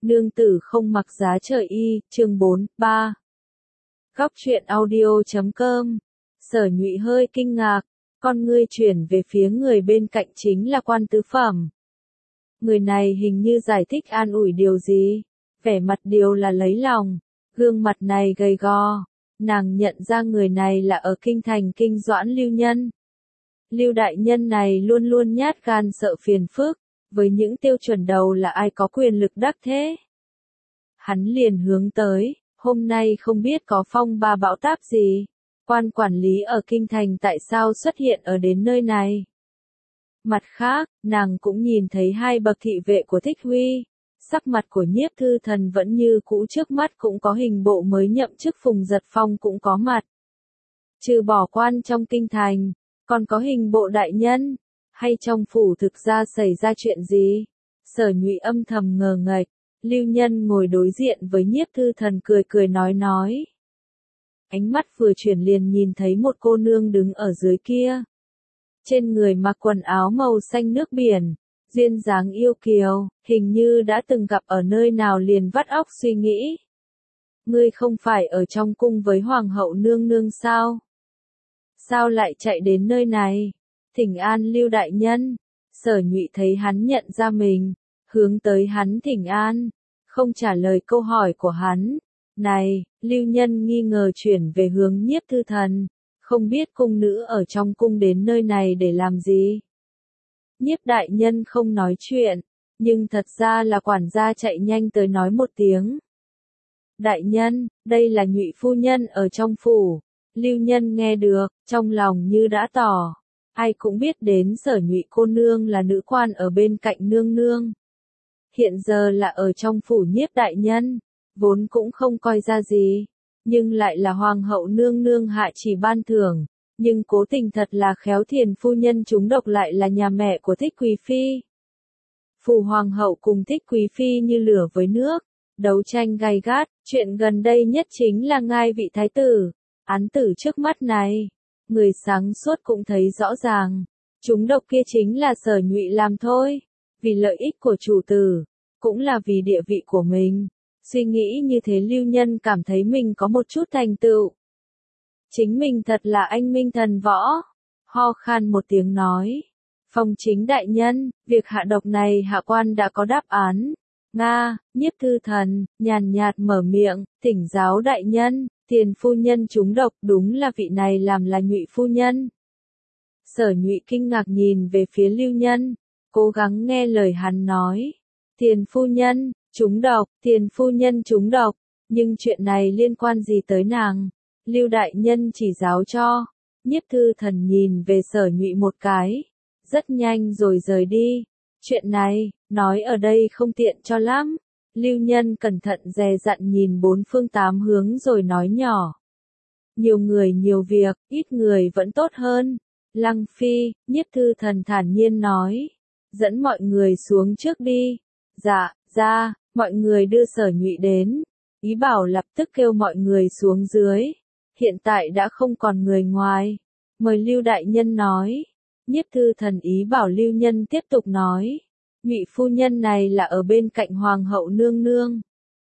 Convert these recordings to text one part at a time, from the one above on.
Nương tử không mặc giá trời y, chương 4, 3. Góc truyện audio.com. Sở Nhụy hơi kinh ngạc, con ngươi chuyển về phía người bên cạnh chính là Quan Tứ Phẩm. Người này hình như giải thích an ủi điều gì, vẻ mặt điều là lấy lòng, gương mặt này gầy gò, nàng nhận ra người này là ở kinh thành Kinh Doãn Lưu Nhân. Lưu đại nhân này luôn luôn nhát gan sợ phiền phức, với những tiêu chuẩn đầu là ai có quyền lực đắc thế. Hắn liền hướng tới, hôm nay không biết có phong ba bão táp gì, quan quản lý ở kinh thành tại sao xuất hiện ở đến nơi này. Mặt khác, nàng cũng nhìn thấy hai bậc thị vệ của Thích Huy, sắc mặt của Nhiếp Thư Thần vẫn như cũ, trước mắt cũng có hình bộ mới nhậm chức Phùng Giật Phong cũng có mặt. Trừ bỏ quan trong kinh thành, còn có hình bộ đại nhân, hay trong phủ thực ra xảy ra chuyện gì? Sở Nhụy âm thầm ngờ nghệch, Lưu Nhân ngồi đối diện với Nhiếp Thư Thần cười cười nói. Ánh mắt vừa chuyển liền nhìn thấy một cô nương đứng ở dưới kia. Trên người mặc quần áo màu xanh nước biển, duyên dáng yêu kiều, hình như đã từng gặp ở nơi nào liền vắt óc suy nghĩ. Ngươi không phải ở trong cung với Hoàng hậu nương nương sao? Sao lại chạy đến nơi này? Thỉnh an Lưu đại nhân. Sở Nhụy thấy hắn nhận ra mình, hướng tới hắn thỉnh an, không trả lời câu hỏi của hắn. Này, Lưu Nhân nghi ngờ chuyển về hướng Nhiếp Thư Thần, không biết cung nữ ở trong cung đến nơi này để làm gì. Nhiếp đại nhân không nói chuyện, nhưng thật ra là quản gia chạy nhanh tới nói một tiếng. Đại nhân, đây là Nhụy phu nhân ở trong phủ. Lưu Nhân nghe được, trong lòng như đã tỏ. Ai cũng biết đến Sở Nhụy cô nương là nữ quan ở bên cạnh nương nương. Hiện giờ là ở trong phủ Nhiếp đại nhân, vốn cũng không coi ra gì, nhưng lại là Hoàng hậu nương nương hạ chỉ ban thưởng, nhưng cố tình thật là khéo Thiền phu nhân trúng độc lại là nhà mẹ của Thích Quý phi. Phủ Hoàng hậu cùng Thích Quý phi như lửa với nước, đấu tranh gay gắt, chuyện gần đây nhất chính là ngai vị thái tử. Án tử trước mắt này, người sáng suốt cũng thấy rõ ràng, trúng độc kia chính là Sở Nhụy làm thôi, vì lợi ích của chủ tử, cũng là vì địa vị của mình. Suy nghĩ như thế Lưu Nhân cảm thấy mình có một chút thành tựu. Chính mình thật là anh minh thần võ. Ho khan một tiếng nói. Phong chính đại nhân, việc hạ độc này hạ quan đã có đáp án. Nga, Nhiếp Thư Thần, nhàn nhạt mở miệng, thỉnh giáo đại nhân, Tiền phu nhân trúng độc, đúng là vị này làm là Nhụy phu nhân. Sở Nhụy kinh ngạc nhìn về phía Lưu Nhân, cố gắng nghe lời hắn nói. Tiền phu nhân trúng độc, Tiền phu nhân trúng độc, nhưng chuyện này liên quan gì tới nàng? Lưu đại nhân chỉ giáo cho. Nhiếp Thư Thần nhìn về Sở Nhụy một cái, rất nhanh rồi rời đi. Chuyện này, nói ở đây không tiện cho lắm. Lưu Nhân cẩn thận dè dặn nhìn bốn phương tám hướng rồi nói nhỏ. Nhiều người nhiều việc, ít người vẫn tốt hơn. Lăng Phi, Nhiếp Thư Thần thản nhiên nói. Dẫn mọi người xuống trước đi. Dạ, ra, mọi người đưa Sở Nhụy đến. Ý bảo lập tức kêu mọi người xuống dưới. Hiện tại đã không còn người ngoài. Mời Lưu đại nhân nói. Nhiếp Thư Thần ý bảo Lưu Nhân tiếp tục nói. Nhụy phu nhân này là ở bên cạnh Hoàng hậu nương nương.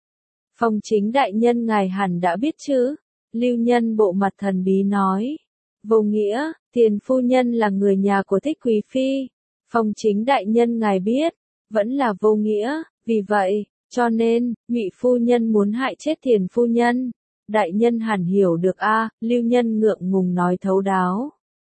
Phong chính đại nhân ngài hẳn đã biết chứ? Lưu Nhân bộ mặt thần bí nói. Vô nghĩa, Tiền phu nhân là người nhà của Thích Quý phi. Phong chính đại nhân ngài biết, vẫn là vô nghĩa, vì vậy, cho nên, Nhụy phu nhân muốn hại chết Tiền phu nhân. Đại nhân hẳn hiểu được a. Lưu Nhân ngượng ngùng nói thấu đáo.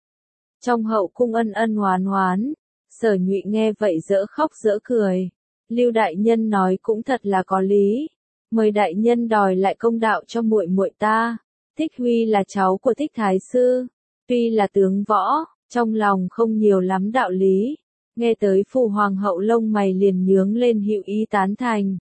Trong hậu cung ân ân hoán hoán. Sở Nhụy nghe vậy dỡ khóc dỡ cười. Lưu đại nhân nói cũng thật là có lý. Mời đại nhân đòi lại công đạo cho muội muội ta. Thích Huy là cháu của Thích Thái sư, tuy là tướng võ, trong lòng không nhiều lắm đạo lý. Nghe tới phủ Hoàng hậu lông mày liền nhướng lên hữu ý tán thành.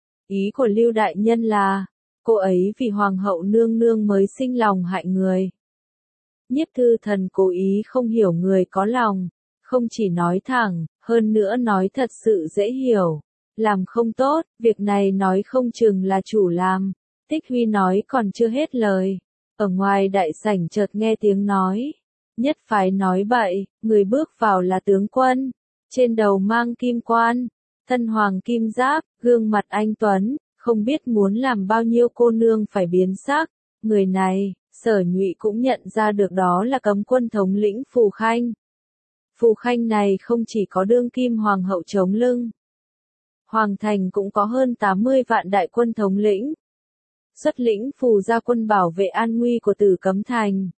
Ý của Lưu đại nhân là, cô ấy vì Hoàng hậu nương nương mới sinh lòng hại người. Nhiếp Thư Thần cố ý không hiểu người có lòng. Không chỉ nói thẳng, hơn nữa nói thật sự dễ hiểu. Làm không tốt, việc này nói không chừng là chủ làm. Thích Huy nói còn chưa hết lời. Ở ngoài đại sảnh chợt nghe tiếng nói. Nhất phái nói bậy, người bước vào là tướng quân. Trên đầu mang kim quan. thân hoàng kim giáp, gương mặt anh tuấn, không biết muốn làm bao nhiêu cô nương phải biến sắc. Người này, Sở Nhụy cũng nhận ra được đó là cấm quân thống lĩnh Phù Khanh. Phù Khanh này không chỉ có đương kim hoàng hậu chống lưng. Hoàng thành cũng có hơn 80 vạn đại quân thống lĩnh. Xuất lĩnh Phù gia quân bảo vệ an nguy của Tử Cấm Thành.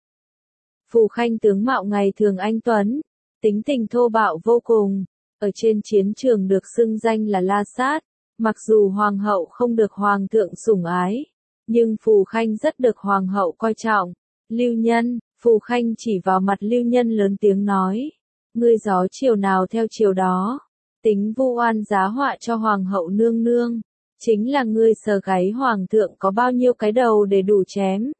Phù Khanh tướng mạo ngày thường anh tuấn, tính tình thô bạo vô cùng, ở trên chiến trường được xưng danh là La Sát. Mặc dù hoàng hậu không được hoàng thượng sủng ái, nhưng Phù Khanh rất được hoàng hậu coi trọng. Lưu Nhân, Phù Khanh chỉ vào mặt Lưu Nhân lớn tiếng nói, ngươi gió chiều nào theo chiều đó, tính vu oan giá họa cho hoàng hậu nương nương, chính là ngươi sờ gáy hoàng thượng có bao nhiêu cái đầu để đủ chém.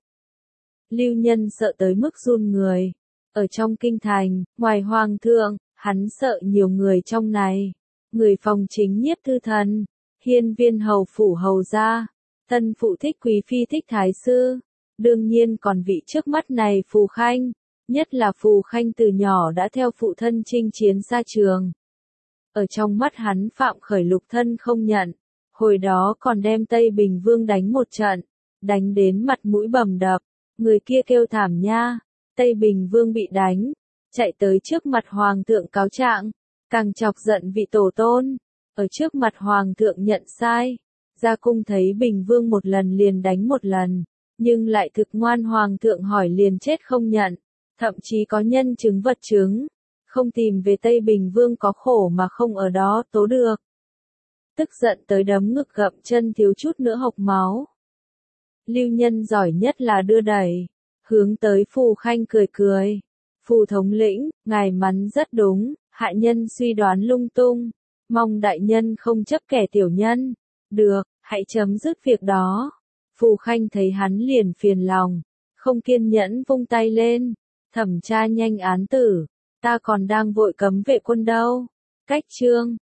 Lưu Nhân sợ tới mức run người, ở trong kinh thành, ngoài hoàng thượng, hắn sợ nhiều người trong này, người phòng chính Nhiếp Thư Thần, hiên viên hầu phủ hầu gia, thân phụ thích quý phi thích thái sư, đương nhiên còn vị trước mắt này Phù Khanh, nhất là Phù Khanh từ nhỏ đã theo phụ thân chinh chiến xa trường. Ở trong mắt hắn Phạm Khởi lục thân không nhận, hồi đó còn đem Tây Bình Vương đánh một trận, đánh đến mặt mũi bầm đập, người kia kêu thảm nha, Tây Bình Vương bị đánh, chạy tới trước mặt hoàng thượng cáo trạng, càng chọc giận vị tổ tôn, ở trước mặt hoàng thượng nhận sai, ra cung thấy Bình Vương một lần liền đánh một lần, nhưng lại thực ngoan hoàng thượng hỏi liền chết không nhận, thậm chí có nhân chứng vật chứng, không tìm về Tây Bình Vương có khổ mà không ở đó tố được. Tức giận tới đấm ngực gậm chân thiếu chút nữa hộc máu. Lưu Nhân giỏi nhất là đưa đẩy, hướng tới Phù Khanh cười cười. Phù thống lĩnh, ngài mắn rất đúng, hạ nhân suy đoán lung tung, mong đại nhân không chấp kẻ tiểu nhân. Được, hãy chấm dứt việc đó. Phù Khanh thấy hắn liền phiền lòng, không kiên nhẫn vung tay lên, thẩm tra nhanh án tử, ta còn đang vội cấm vệ quân đâu. Cách chương